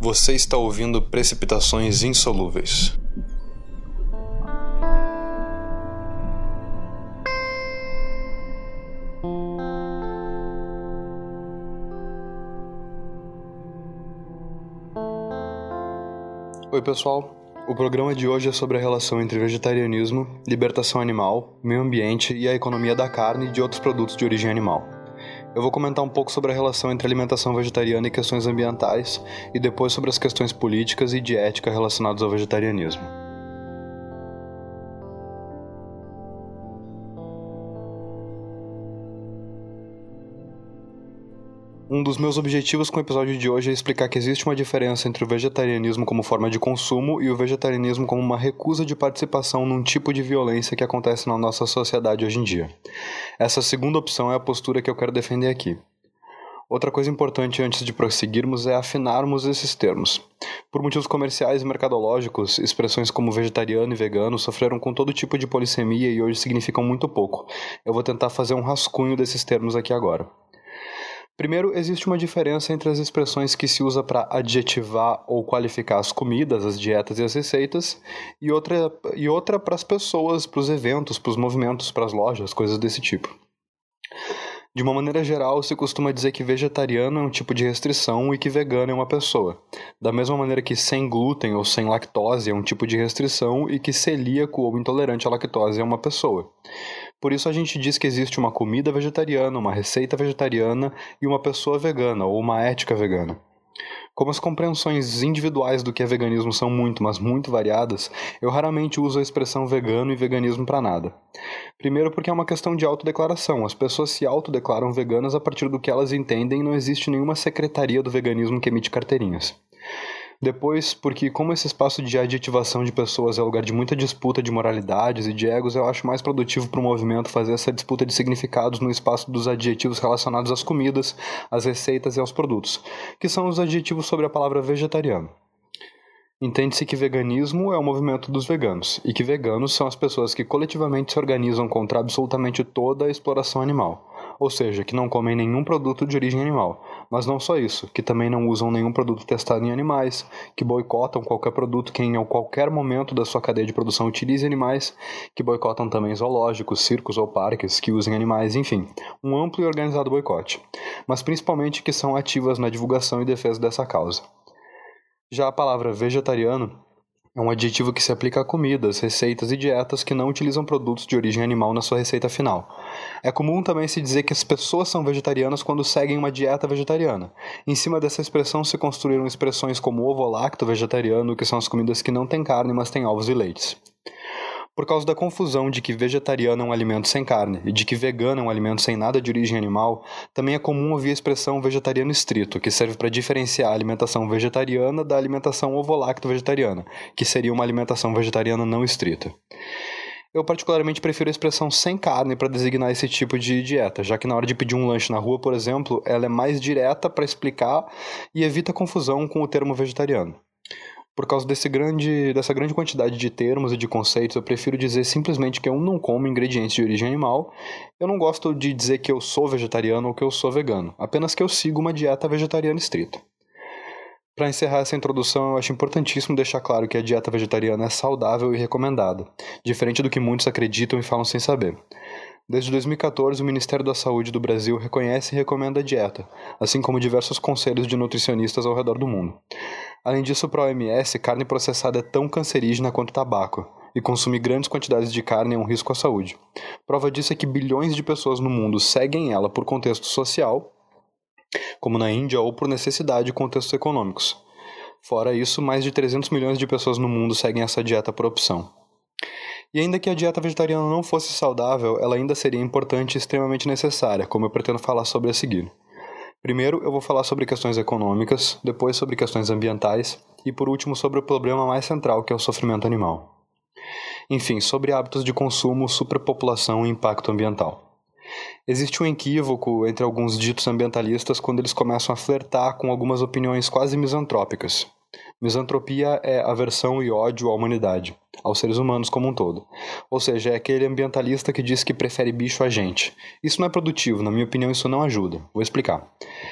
Você está ouvindo Precipitações Insolúveis. Oi pessoal, o programa de hoje é sobre a relação entre vegetarianismo, libertação animal, meio ambiente e a economia da carne e de outros produtos de origem animal. Eu vou comentar um pouco sobre a relação entre alimentação vegetariana e questões ambientais, e depois sobre as questões políticas e de ética relacionadas ao vegetarianismo. Um dos meus objetivos com o episódio de hoje é explicar que existe uma diferença entre o vegetarianismo como forma de consumo e o vegetarianismo como uma recusa de participação num tipo de violência que acontece na nossa sociedade hoje em dia. Essa segunda opção é a postura que eu quero defender aqui. Outra coisa importante antes de prosseguirmos é afinarmos esses termos. Por motivos comerciais e mercadológicos, expressões como vegetariano e vegano sofreram com todo tipo de polissemia e hoje significam muito pouco. Eu vou tentar fazer um rascunho desses termos aqui agora. Primeiro, existe uma diferença entre as expressões que se usa para adjetivar ou qualificar as comidas, as dietas e as receitas, e outra para as pessoas, para os eventos, para os movimentos, para as lojas, coisas desse tipo. De uma maneira geral, se costuma dizer que vegetariano é um tipo de restrição e que vegano é uma pessoa. Da mesma maneira que sem glúten ou sem lactose é um tipo de restrição e que celíaco ou intolerante à lactose é uma pessoa. Por isso a gente diz que existe uma comida vegetariana, uma receita vegetariana e uma pessoa vegana ou uma ética vegana. Como as compreensões individuais do que é veganismo são muito, mas muito variadas, eu raramente uso a expressão vegano e veganismo para nada. Primeiro porque é uma questão de autodeclaração, as pessoas se autodeclaram veganas a partir do que elas entendem e não existe nenhuma secretaria do veganismo que emite carteirinhas. Depois, porque como esse espaço de adjetivação de pessoas é lugar de muita disputa de moralidades e de egos, eu acho mais produtivo para o movimento fazer essa disputa de significados no espaço dos adjetivos relacionados às comidas, às receitas e aos produtos, que são os adjetivos sobre a palavra vegetariano. Entende-se que veganismo é o movimento dos veganos, e que veganos são as pessoas que coletivamente se organizam contra absolutamente toda a exploração animal. Ou seja, que não comem nenhum produto de origem animal. Mas não só isso, que também não usam nenhum produto testado em animais, que boicotam qualquer produto que em qualquer momento da sua cadeia de produção utilize animais, que boicotam também zoológicos, circos ou parques que usem animais, enfim, um amplo e organizado boicote. Mas principalmente que são ativas na divulgação e defesa dessa causa. Já a palavra vegetariano é um adjetivo que se aplica a comidas, receitas e dietas que não utilizam produtos de origem animal na sua receita final. É comum também se dizer que as pessoas são vegetarianas quando seguem uma dieta vegetariana. Em cima dessa expressão se construíram expressões como ovo-lacto vegetariano, que são as comidas que não têm carne, mas têm ovos e leites. Por causa da confusão de que vegetariano é um alimento sem carne e de que vegano é um alimento sem nada de origem animal, também é comum ouvir a expressão vegetariano estrito, que serve para diferenciar a alimentação vegetariana da alimentação ovo-lacto vegetariana, que seria uma alimentação vegetariana não estrita. Eu particularmente prefiro a expressão sem carne para designar esse tipo de dieta, já que na hora de pedir um lanche na rua, por exemplo, ela é mais direta para explicar e evita confusão com o termo vegetariano. Por causa dessa grande quantidade de termos e de conceitos, eu prefiro dizer simplesmente que eu não como ingredientes de origem animal. Eu não gosto de dizer que eu sou vegetariano ou que eu sou vegano, apenas que eu sigo uma dieta vegetariana estrita. Para encerrar essa introdução, eu acho importantíssimo deixar claro que a dieta vegetariana é saudável e recomendada, diferente do que muitos acreditam e falam sem saber. Desde 2014, o Ministério da Saúde do Brasil reconhece e recomenda a dieta, assim como diversos conselhos de nutricionistas ao redor do mundo. Além disso, para a OMS, carne processada é tão cancerígena quanto tabaco, e consumir grandes quantidades de carne é um risco à saúde. Prova disso é que bilhões de pessoas no mundo seguem ela por contexto social, como na Índia, ou por necessidade e contextos econômicos. Fora isso, mais de 300 milhões de pessoas no mundo seguem essa dieta por opção. E ainda que a dieta vegetariana não fosse saudável, ela ainda seria importante e extremamente necessária, como eu pretendo falar sobre a seguir. Primeiro, eu vou falar sobre questões econômicas, depois sobre questões ambientais e, por último, sobre o problema mais central, que é o sofrimento animal. Enfim, sobre hábitos de consumo, superpopulação e impacto ambiental. Existe um equívoco entre alguns ditos ambientalistas quando eles começam a flertar com algumas opiniões quase misantrópicas. Misantropia é aversão e ódio à humanidade, aos seres humanos como um todo. Ou seja, é aquele ambientalista que diz que prefere bicho a gente. Isso não é produtivo, na minha opinião isso não ajuda. Vou explicar.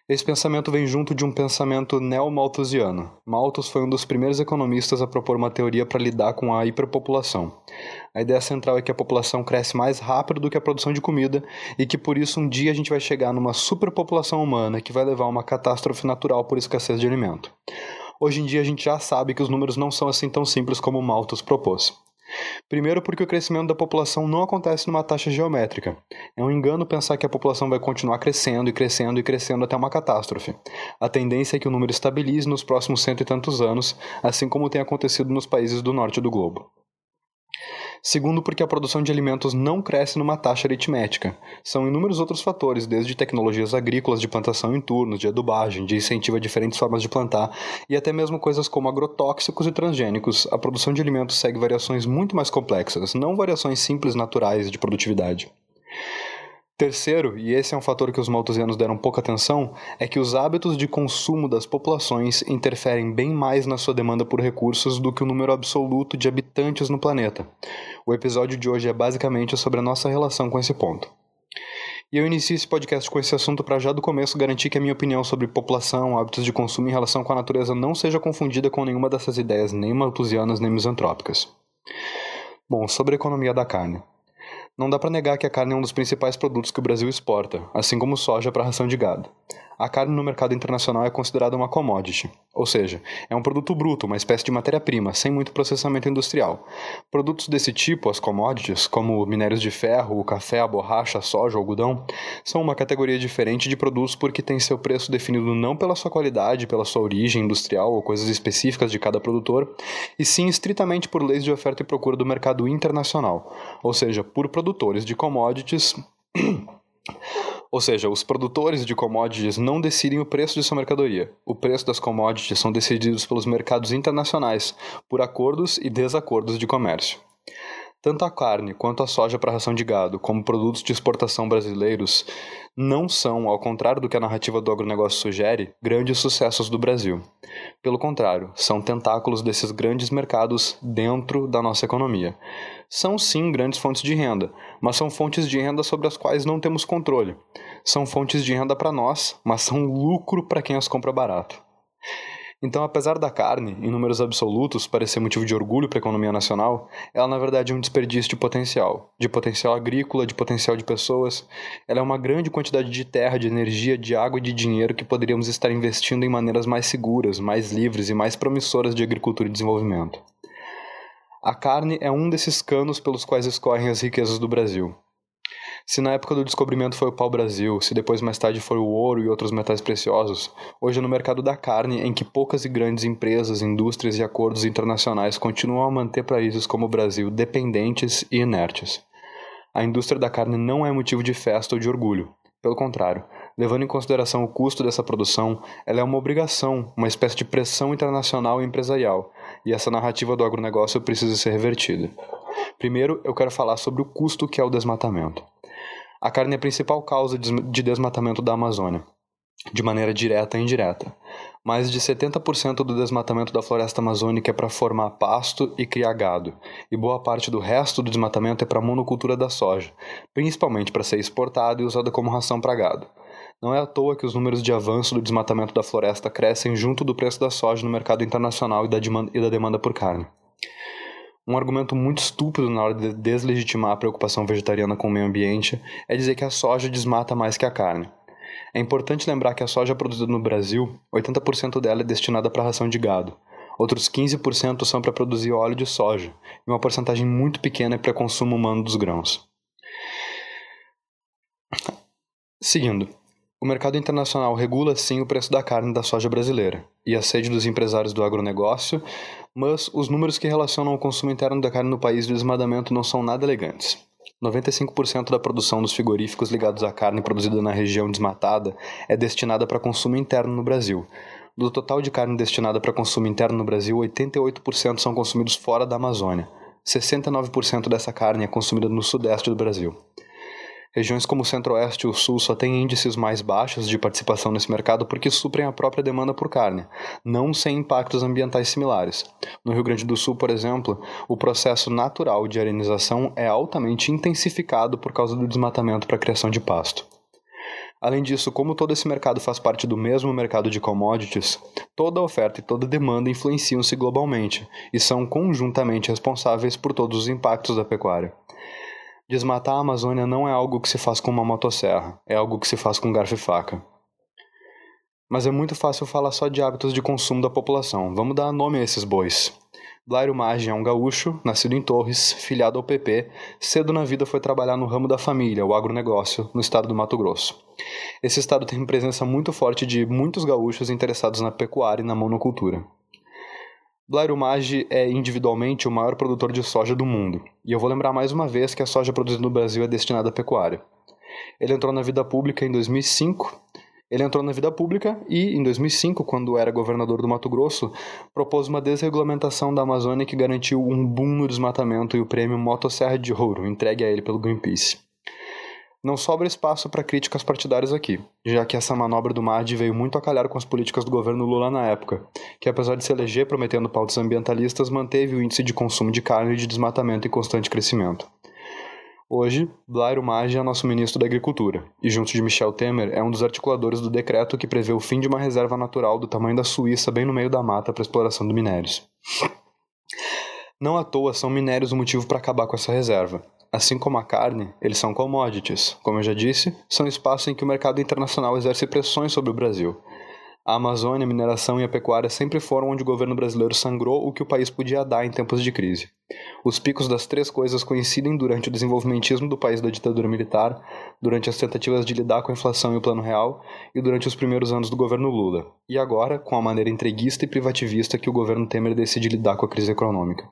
Esse pensamento vem junto de um pensamento neo-malthusiano. Malthus foi um dos primeiros economistas a propor uma teoria para lidar com a hiperpopulação. A ideia central é que a população cresce mais rápido do que a produção de comida e que por isso um dia a gente vai chegar numa superpopulação humana que vai levar a uma catástrofe natural por escassez de alimento. Hoje em dia a gente já sabe que os números não são assim tão simples como Malthus propôs. Primeiro porque o crescimento da população não acontece numa taxa geométrica. É um engano pensar que a população vai continuar crescendo e crescendo e crescendo até uma catástrofe. A tendência é que o número estabilize nos próximos 100 e tantos anos, assim como tem acontecido nos países do norte do globo. Segundo, porque a produção de alimentos não cresce numa taxa aritmética. São inúmeros outros fatores, desde tecnologias agrícolas de plantação em turnos, de adubagem, de incentivo a diferentes formas de plantar, e até mesmo coisas como agrotóxicos e transgênicos. A produção de alimentos segue variações muito mais complexas, não variações simples naturais de produtividade. Terceiro, e esse é um fator que os malthusianos deram pouca atenção, é que os hábitos de consumo das populações interferem bem mais na sua demanda por recursos do que o número absoluto de habitantes no planeta. O episódio de hoje é basicamente sobre a nossa relação com esse ponto. E eu inicio esse podcast com esse assunto para já do começo garantir que a minha opinião sobre população, hábitos de consumo em relação com a natureza não seja confundida com nenhuma dessas ideias, nem malthusianas nem misantrópicas. Bom, sobre a economia da carne. Não dá para negar que a carne é um dos principais produtos que o Brasil exporta, assim como soja para ração de gado. A carne no mercado internacional é considerada uma commodity, ou seja, é um produto bruto, uma espécie de matéria-prima, sem muito processamento industrial. Produtos desse tipo, as commodities, como minérios de ferro, o café, a borracha, a soja, o algodão, são uma categoria diferente de produtos porque tem seu preço definido não pela sua qualidade, pela sua origem industrial ou coisas específicas de cada produtor, e sim estritamente por leis de oferta e procura do mercado internacional, ou seja, por produtores de commodities. Ou seja, os produtores de commodities não decidem o preço de sua mercadoria. O preço das commodities são decididos pelos mercados internacionais, por acordos e desacordos de comércio. Tanto a carne quanto a soja para ração de gado, como produtos de exportação brasileiros, não são, ao contrário do que a narrativa do agronegócio sugere, grandes sucessos do Brasil. Pelo contrário, são tentáculos desses grandes mercados dentro da nossa economia. São sim grandes fontes de renda, mas são fontes de renda sobre as quais não temos controle. São fontes de renda para nós, mas são lucro para quem as compra barato. Então, apesar da carne, em números absolutos, parecer motivo de orgulho para a economia nacional, ela na verdade é um desperdício de potencial agrícola, de potencial de pessoas. Ela é uma grande quantidade de terra, de energia, de água e de dinheiro que poderíamos estar investindo em maneiras mais seguras, mais livres e mais promissoras de agricultura e desenvolvimento. A carne é um desses canos pelos quais escorrem as riquezas do Brasil. Se na época do descobrimento foi o pau-brasil, se depois mais tarde foi o ouro e outros metais preciosos, hoje é no mercado da carne em que poucas e grandes empresas, indústrias e acordos internacionais continuam a manter países como o Brasil dependentes e inertes. A indústria da carne não é motivo de festa ou de orgulho. Pelo contrário, levando em consideração o custo dessa produção, ela é uma obrigação, uma espécie de pressão internacional e empresarial, e essa narrativa do agronegócio precisa ser revertida. Primeiro, eu quero falar sobre o custo que é o desmatamento. A carne é a principal causa de desmatamento da Amazônia, de maneira direta e indireta. Mais de 70% do desmatamento da floresta amazônica é para formar pasto e criar gado, e boa parte do resto do desmatamento é para a monocultura da soja, principalmente para ser exportada e usada como ração para gado. Não é à toa que os números de avanço do desmatamento da floresta crescem junto do preço da soja no mercado internacional e da demanda por carne. Um argumento muito estúpido na hora de deslegitimar a preocupação vegetariana com o meio ambiente é dizer que a soja desmata mais que a carne. É importante lembrar que a soja produzida no Brasil, 80% dela é destinada para ração de gado. Outros 15% são para produzir óleo de soja, e uma porcentagem muito pequena é para consumo humano dos grãos. Seguindo. O mercado internacional regula sim o preço da carne da soja brasileira e a sede dos empresários do agronegócio, mas os números que relacionam o consumo interno da carne no país e o desmatamento não são nada elegantes. 95% da produção dos frigoríficos ligados à carne produzida na região desmatada é destinada para consumo interno no Brasil. Do total de carne destinada para consumo interno no Brasil, 88% são consumidos fora da Amazônia. 69% dessa carne é consumida no sudeste do Brasil. Regiões como o Centro-Oeste e o Sul só têm índices mais baixos de participação nesse mercado porque suprem a própria demanda por carne, não sem impactos ambientais similares. No Rio Grande do Sul, por exemplo, o processo natural de arenização é altamente intensificado por causa do desmatamento para a criação de pasto. Além disso, como todo esse mercado faz parte do mesmo mercado de commodities, toda oferta e toda demanda influenciam-se globalmente e são conjuntamente responsáveis por todos os impactos da pecuária. Desmatar a Amazônia não é algo que se faz com uma motosserra, é algo que se faz com garfo e faca. Mas é muito fácil falar só de hábitos de consumo da população. Vamos dar nome a esses bois. Blairo Maggi é um gaúcho, nascido em Torres, filiado ao PP, cedo na vida foi trabalhar no ramo da família, o agronegócio, no estado do Mato Grosso. Esse estado tem presença muito forte de muitos gaúchos interessados na pecuária e na monocultura. Blairo Maggi é individualmente o maior produtor de soja do mundo, e eu vou lembrar mais uma vez que a soja produzida no Brasil é destinada à pecuária. Ele entrou na vida pública em 2005. Em 2005, quando era governador do Mato Grosso, propôs uma desregulamentação da Amazônia que garantiu um boom no desmatamento e o prêmio Motosserra de Ouro, entregue a ele pelo Greenpeace. Não sobra espaço para críticas partidárias aqui, já que essa manobra do Maggi veio muito a calhar com as políticas do governo Lula na época, que apesar de se eleger prometendo pautas ambientalistas, manteve o índice de consumo de carne e de desmatamento em constante crescimento. Hoje, Blairo Maggi é nosso ministro da Agricultura, e junto de Michel Temer é um dos articuladores do decreto que prevê o fim de uma reserva natural do tamanho da Suíça bem no meio da mata para exploração de minérios. Não à toa são minérios o motivo para acabar com essa reserva. Assim como a carne, eles são commodities. Como eu já disse, são espaços em que o mercado internacional exerce pressões sobre o Brasil. A Amazônia, a mineração e a pecuária sempre foram onde o governo brasileiro sangrou o que o país podia dar em tempos de crise. Os picos das três coisas coincidem durante o desenvolvimentismo do país da ditadura militar, durante as tentativas de lidar com a inflação e o plano real, e durante os primeiros anos do governo Lula. E agora, com a maneira entreguista e privativista que o governo Temer decide lidar com a crise econômica.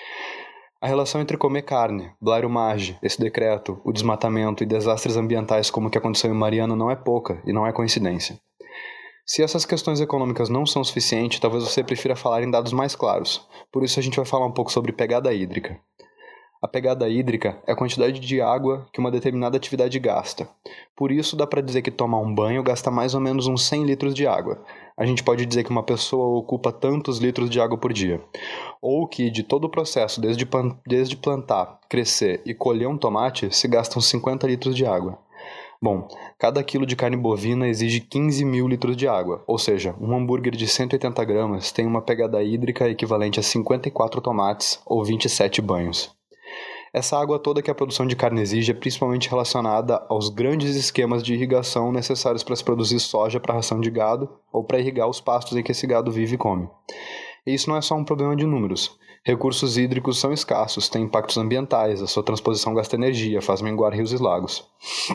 A relação entre comer carne, Blairo Maggi, esse decreto, o desmatamento e desastres ambientais como o que aconteceu em Mariana não é pouca e não é coincidência. Se essas questões econômicas não são suficientes, talvez você prefira falar em dados mais claros. Por isso a gente vai falar um pouco sobre pegada hídrica. A pegada hídrica é a quantidade de água que uma determinada atividade gasta. Por isso dá para dizer que tomar um banho gasta mais ou menos uns 100 litros de água. A gente pode dizer que uma pessoa ocupa tantos litros de água por dia. Ou que de todo o processo, desde plantar, crescer e colher um tomate, se gastam 50 litros de água. Bom, cada quilo de carne bovina exige 15 mil litros de água, ou seja, um hambúrguer de 180 gramas tem uma pegada hídrica equivalente a 54 tomates ou 27 banhos. Essa água toda que a produção de carne exige é principalmente relacionada aos grandes esquemas de irrigação necessários para se produzir soja para ração de gado ou para irrigar os pastos em que esse gado vive e come. E isso não é só um problema de números. Recursos hídricos são escassos, têm impactos ambientais, a sua transposição gasta energia, faz menguar rios e lagos.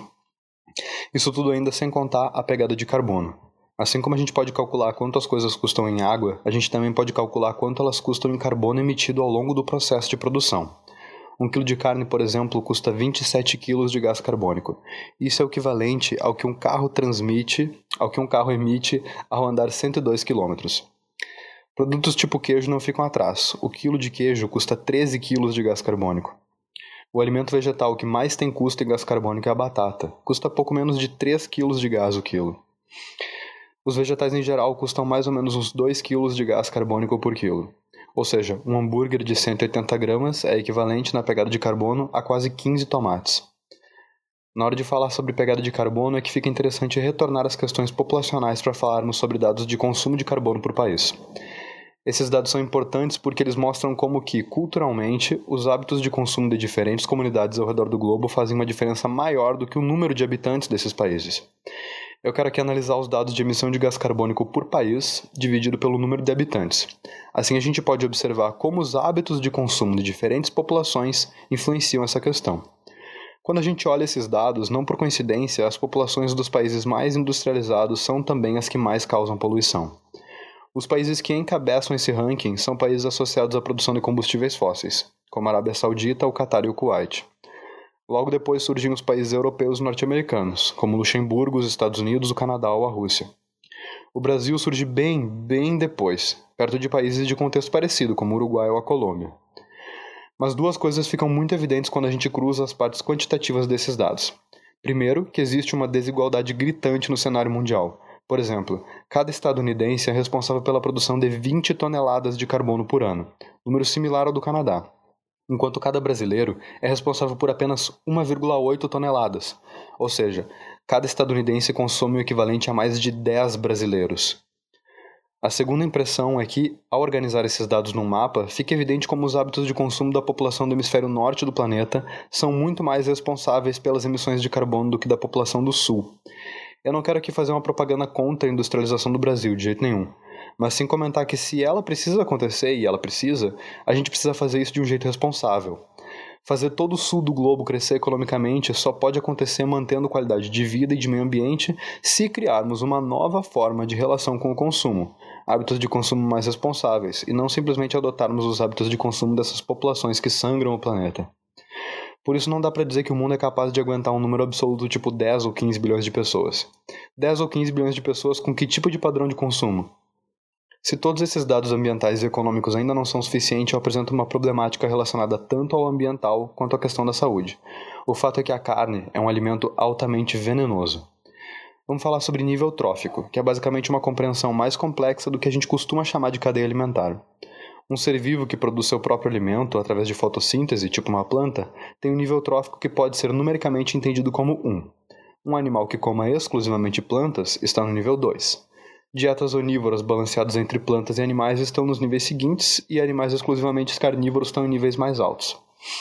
Isso tudo ainda sem contar a pegada de carbono. Assim como a gente pode calcular quanto as coisas custam em água, a gente também pode calcular quanto elas custam em carbono emitido ao longo do processo de produção. 1 kg de carne, por exemplo, custa 27 kg de gás carbônico. Isso é o equivalente ao que um carro emite ao andar 102 km. Produtos tipo queijo não ficam atrás. O quilo de queijo custa 13 kg de gás carbônico. O alimento vegetal que mais tem custo em gás carbônico é a batata. Custa pouco menos de 3 kg de gás o quilo. Os vegetais em geral custam mais ou menos uns 2 kg de gás carbônico por quilo. Ou seja, um hambúrguer de 180 gramas é equivalente na pegada de carbono a quase 15 tomates. Na hora de falar sobre pegada de carbono é que fica interessante retornar às questões populacionais para falarmos sobre dados de consumo de carbono por país. Esses dados são importantes porque eles mostram como que, culturalmente, os hábitos de consumo de diferentes comunidades ao redor do globo fazem uma diferença maior do que o número de habitantes desses países. Eu quero aqui analisar os dados de emissão de gás carbônico por país, dividido pelo número de habitantes. Assim a gente pode observar como os hábitos de consumo de diferentes populações influenciam essa questão. Quando a gente olha esses dados, não por coincidência, as populações dos países mais industrializados são também as que mais causam poluição. Os países que encabeçam esse ranking são países associados à produção de combustíveis fósseis, como a Arábia Saudita, o Catar e o Kuwait. Logo depois surgem os países europeus e norte-americanos, como Luxemburgo, os Estados Unidos, o Canadá ou a Rússia. O Brasil surge bem depois, perto de países de contexto parecido, como o Uruguai ou a Colômbia. Mas duas coisas ficam muito evidentes quando a gente cruza as partes quantitativas desses dados. Primeiro, que existe uma desigualdade gritante no cenário mundial. Por exemplo, cada estadunidense é responsável pela produção de 20 toneladas de carbono por ano, número similar ao do Canadá, enquanto cada brasileiro é responsável por apenas 1,8 toneladas, ou seja, cada estadunidense consome o equivalente a mais de 10 brasileiros. A segunda impressão é que, ao organizar esses dados num mapa, fica evidente como os hábitos de consumo da população do hemisfério norte do planeta são muito mais responsáveis pelas emissões de carbono do que da população do sul. Eu não quero aqui fazer uma propaganda contra a industrialização do Brasil, de jeito nenhum, mas sim comentar que se ela precisa acontecer, e ela precisa, a gente precisa fazer isso de um jeito responsável. Fazer todo o sul do globo crescer economicamente só pode acontecer mantendo qualidade de vida e de meio ambiente se criarmos uma nova forma de relação com o consumo, hábitos de consumo mais responsáveis, e não simplesmente adotarmos os hábitos de consumo dessas populações que sangram o planeta. Por isso não dá para dizer que o mundo é capaz de aguentar um número absoluto tipo 10 ou 15 bilhões de pessoas. 10 ou 15 bilhões de pessoas com que tipo de padrão de consumo? Se todos esses dados ambientais e econômicos ainda não são suficientes, eu apresento uma problemática relacionada tanto ao ambiental quanto à questão da saúde. O fato é que a carne é um alimento altamente venenoso. Vamos falar sobre nível trófico, que é basicamente uma compreensão mais complexa do que a gente costuma chamar de cadeia alimentar. Um ser vivo que produz seu próprio alimento através de fotossíntese, tipo uma planta, tem um nível trófico que pode ser numericamente entendido como 1. Um animal que coma exclusivamente plantas está no nível 2. Dietas onívoras balanceadas entre plantas e animais estão nos níveis seguintes e animais exclusivamente carnívoros estão em níveis mais altos.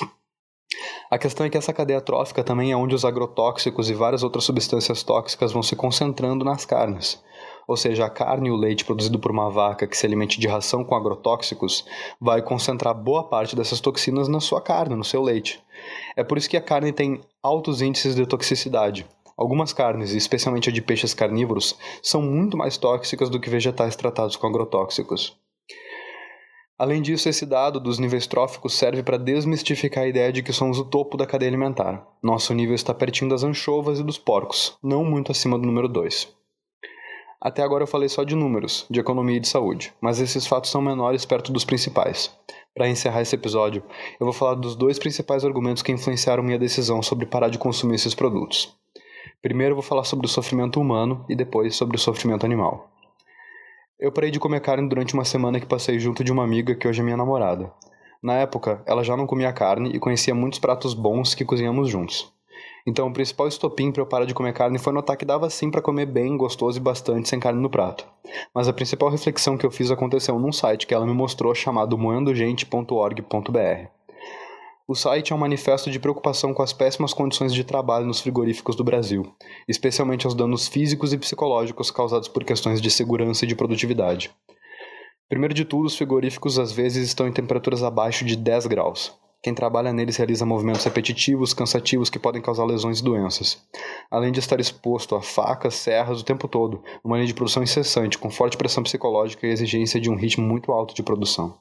A questão é que essa cadeia trófica também é onde os agrotóxicos e várias outras substâncias tóxicas vão se concentrando nas carnes. Ou seja, a carne e o leite produzido por uma vaca que se alimente de ração com agrotóxicos vai concentrar boa parte dessas toxinas na sua carne, no seu leite. É por isso que a carne tem altos índices de toxicidade. Algumas carnes, especialmente a de peixes carnívoros, são muito mais tóxicas do que vegetais tratados com agrotóxicos. Além disso, esse dado dos níveis tróficos serve para desmistificar a ideia de que somos o topo da cadeia alimentar. Nosso nível está pertinho das anchovas e dos porcos, não muito acima do número 2. Até agora eu falei só de números, de economia e de saúde, mas esses fatos são menores perto dos principais. Para encerrar esse episódio, eu vou falar dos 2 principais argumentos que influenciaram minha decisão sobre parar de consumir esses produtos. Primeiro eu vou falar sobre o sofrimento humano e depois sobre o sofrimento animal. Eu parei de comer carne durante uma semana que passei junto de uma amiga que hoje é minha namorada. Na época, ela já não comia carne e conhecia muitos pratos bons que cozinhamos juntos. Então o principal estopim para eu parar de comer carne foi notar que dava sim para comer bem, gostoso e bastante sem carne no prato. Mas a principal reflexão que eu fiz aconteceu num site que ela me mostrou chamado moendogente.org.br. O site é um manifesto de preocupação com as péssimas condições de trabalho nos frigoríficos do Brasil, especialmente aos danos físicos e psicológicos causados por questões de segurança e de produtividade. Primeiro de tudo, os frigoríficos às vezes estão em temperaturas abaixo de 10 graus. Quem trabalha neles realiza movimentos repetitivos, cansativos que podem causar lesões e doenças. Além de estar exposto a facas, serras o tempo todo, uma linha de produção incessante, com forte pressão psicológica e exigência de um ritmo muito alto de produção.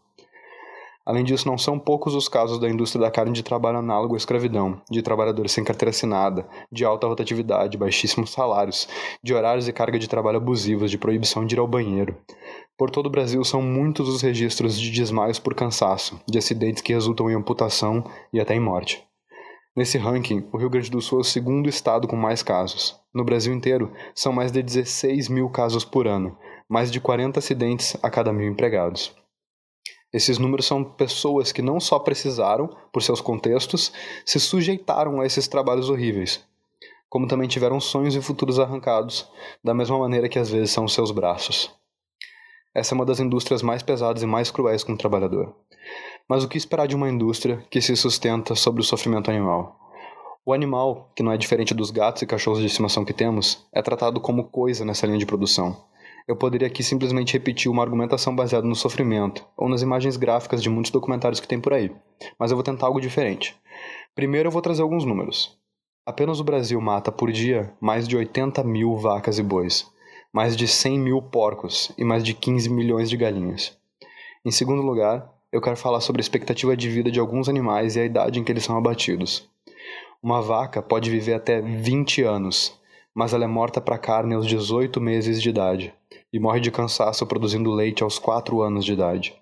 Além disso, não são poucos os casos da indústria da carne de trabalho análogo à escravidão, de trabalhadores sem carteira assinada, de alta rotatividade, baixíssimos salários, de horários e carga de trabalho abusivos, de proibição de ir ao banheiro. Por todo o Brasil, são muitos os registros de desmaios por cansaço, de acidentes que resultam em amputação e até em morte. Nesse ranking, o Rio Grande do Sul é o segundo estado com mais casos. No Brasil inteiro, são mais de 16 mil casos por ano, mais de 40 acidentes a cada 1.000 empregados. Esses números são pessoas que não só precisaram, por seus contextos, se sujeitaram a esses trabalhos horríveis, como também tiveram sonhos e futuros arrancados, da mesma maneira que às vezes são os seus braços. Essa é uma das indústrias mais pesadas e mais cruéis com o trabalhador. Mas o que esperar de uma indústria que se sustenta sobre o sofrimento animal? O animal, que não é diferente dos gatos e cachorros de estimação que temos, é tratado como coisa nessa linha de produção. Eu poderia aqui simplesmente repetir uma argumentação baseada no sofrimento, ou nas imagens gráficas de muitos documentários que tem por aí, mas eu vou tentar algo diferente. Primeiro eu vou trazer alguns números. Apenas o Brasil mata por dia mais de 80 mil vacas e bois, mais de 100 mil porcos e mais de 15 milhões de galinhas. Em segundo lugar, eu quero falar sobre a expectativa de vida de alguns animais e a idade em que eles são abatidos. Uma vaca pode viver até 20 anos, mas ela é morta para carne aos 18 meses de idade e morre de cansaço produzindo leite aos 4 anos de idade.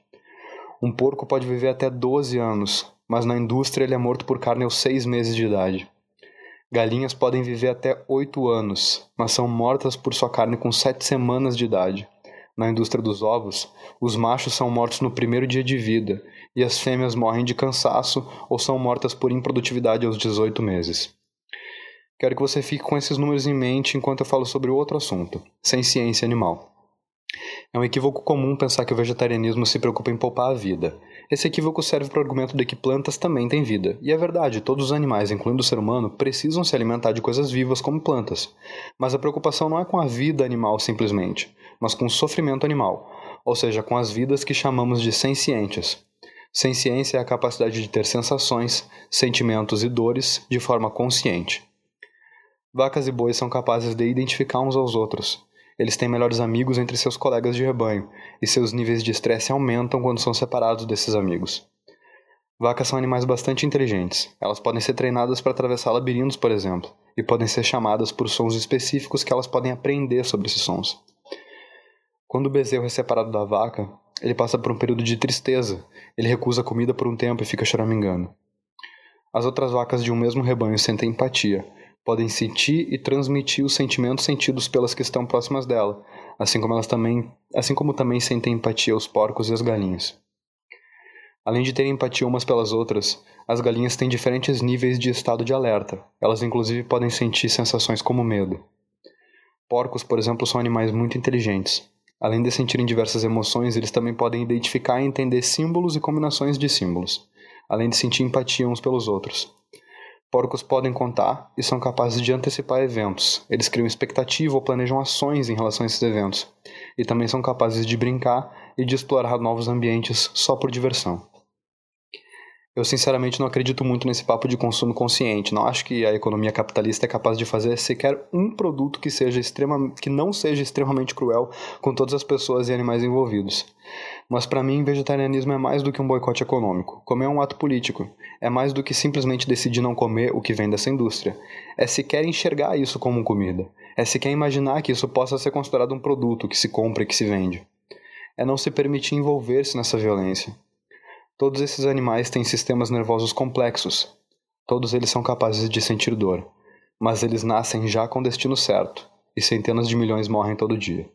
Um porco pode viver até 12 anos, mas na indústria ele é morto por carne aos 6 meses de idade. Galinhas podem viver até 8 anos, mas são mortas por sua carne com 7 semanas de idade. Na indústria dos ovos, os machos são mortos no primeiro dia de vida e as fêmeas morrem de cansaço ou são mortas por improdutividade aos 18 meses. Quero que você fique com esses números em mente enquanto eu falo sobre outro assunto, senciência animal. É um equívoco comum pensar que o vegetarianismo se preocupa em poupar a vida. Esse equívoco serve para o argumento de que plantas também têm vida. E é verdade, todos os animais, incluindo o ser humano, precisam se alimentar de coisas vivas como plantas. Mas a preocupação não é com a vida animal simplesmente, mas com o sofrimento animal, ou seja, com as vidas que chamamos de sencientes. Senciência é a capacidade de ter sensações, sentimentos e dores de forma consciente. Vacas e bois são capazes de identificar uns aos outros. Eles têm melhores amigos entre seus colegas de rebanho, e seus níveis de estresse aumentam quando são separados desses amigos. Vacas são animais bastante inteligentes. Elas podem ser treinadas para atravessar labirintos, por exemplo, e podem ser chamadas por sons específicos que elas podem aprender sobre esses sons. Quando o bezerro é separado da vaca, ele passa por um período de tristeza. Ele recusa a comida por um tempo e fica choramingando. As outras vacas de um mesmo rebanho sentem empatia. Podem sentir e transmitir os sentimentos sentidos pelas que estão próximas dela, assim como também sentem empatia os porcos e as galinhas. Além de terem empatia umas pelas outras, as galinhas têm diferentes níveis de estado de alerta. Elas inclusive podem sentir sensações como medo. Porcos, por exemplo, são animais muito inteligentes. Além de sentirem diversas emoções, eles também podem identificar e entender símbolos e combinações de símbolos, além de sentir empatia uns pelos outros. Porcos podem contar e são capazes de antecipar eventos. Eles criam expectativa ou planejam ações em relação a esses eventos. E também são capazes de brincar e de explorar novos ambientes só por diversão. Eu sinceramente não acredito muito nesse papo de consumo consciente. Não acho que a economia capitalista é capaz de fazer sequer um produto que não seja extremamente cruel com todas as pessoas e animais envolvidos. Mas para mim, vegetarianismo é mais do que um boicote econômico. Comer é um ato político. É mais do que simplesmente decidir não comer o que vem dessa indústria. É sequer enxergar isso como comida. É sequer imaginar que isso possa ser considerado um produto que se compra e que se vende. É não se permitir envolver-se nessa violência. Todos esses animais têm sistemas nervosos complexos. Todos eles são capazes de sentir dor. Mas eles nascem já com o destino certo. E centenas de milhões morrem todo dia.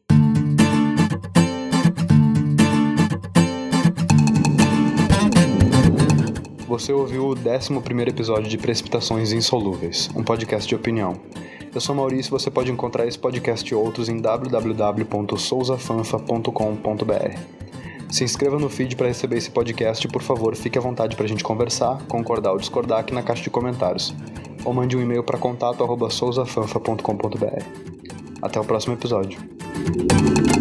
Você ouviu o 11º episódio de Precipitações Insolúveis, um podcast de opinião. Eu sou Maurício e você pode encontrar esse podcast e outros em www.souzafanfa.com.br. Se inscreva no feed para receber esse podcast e, por favor, fique à vontade para a gente conversar, concordar ou discordar aqui na caixa de comentários. Ou mande um e-mail para contato@souzafanfa.com.br. Até o próximo episódio.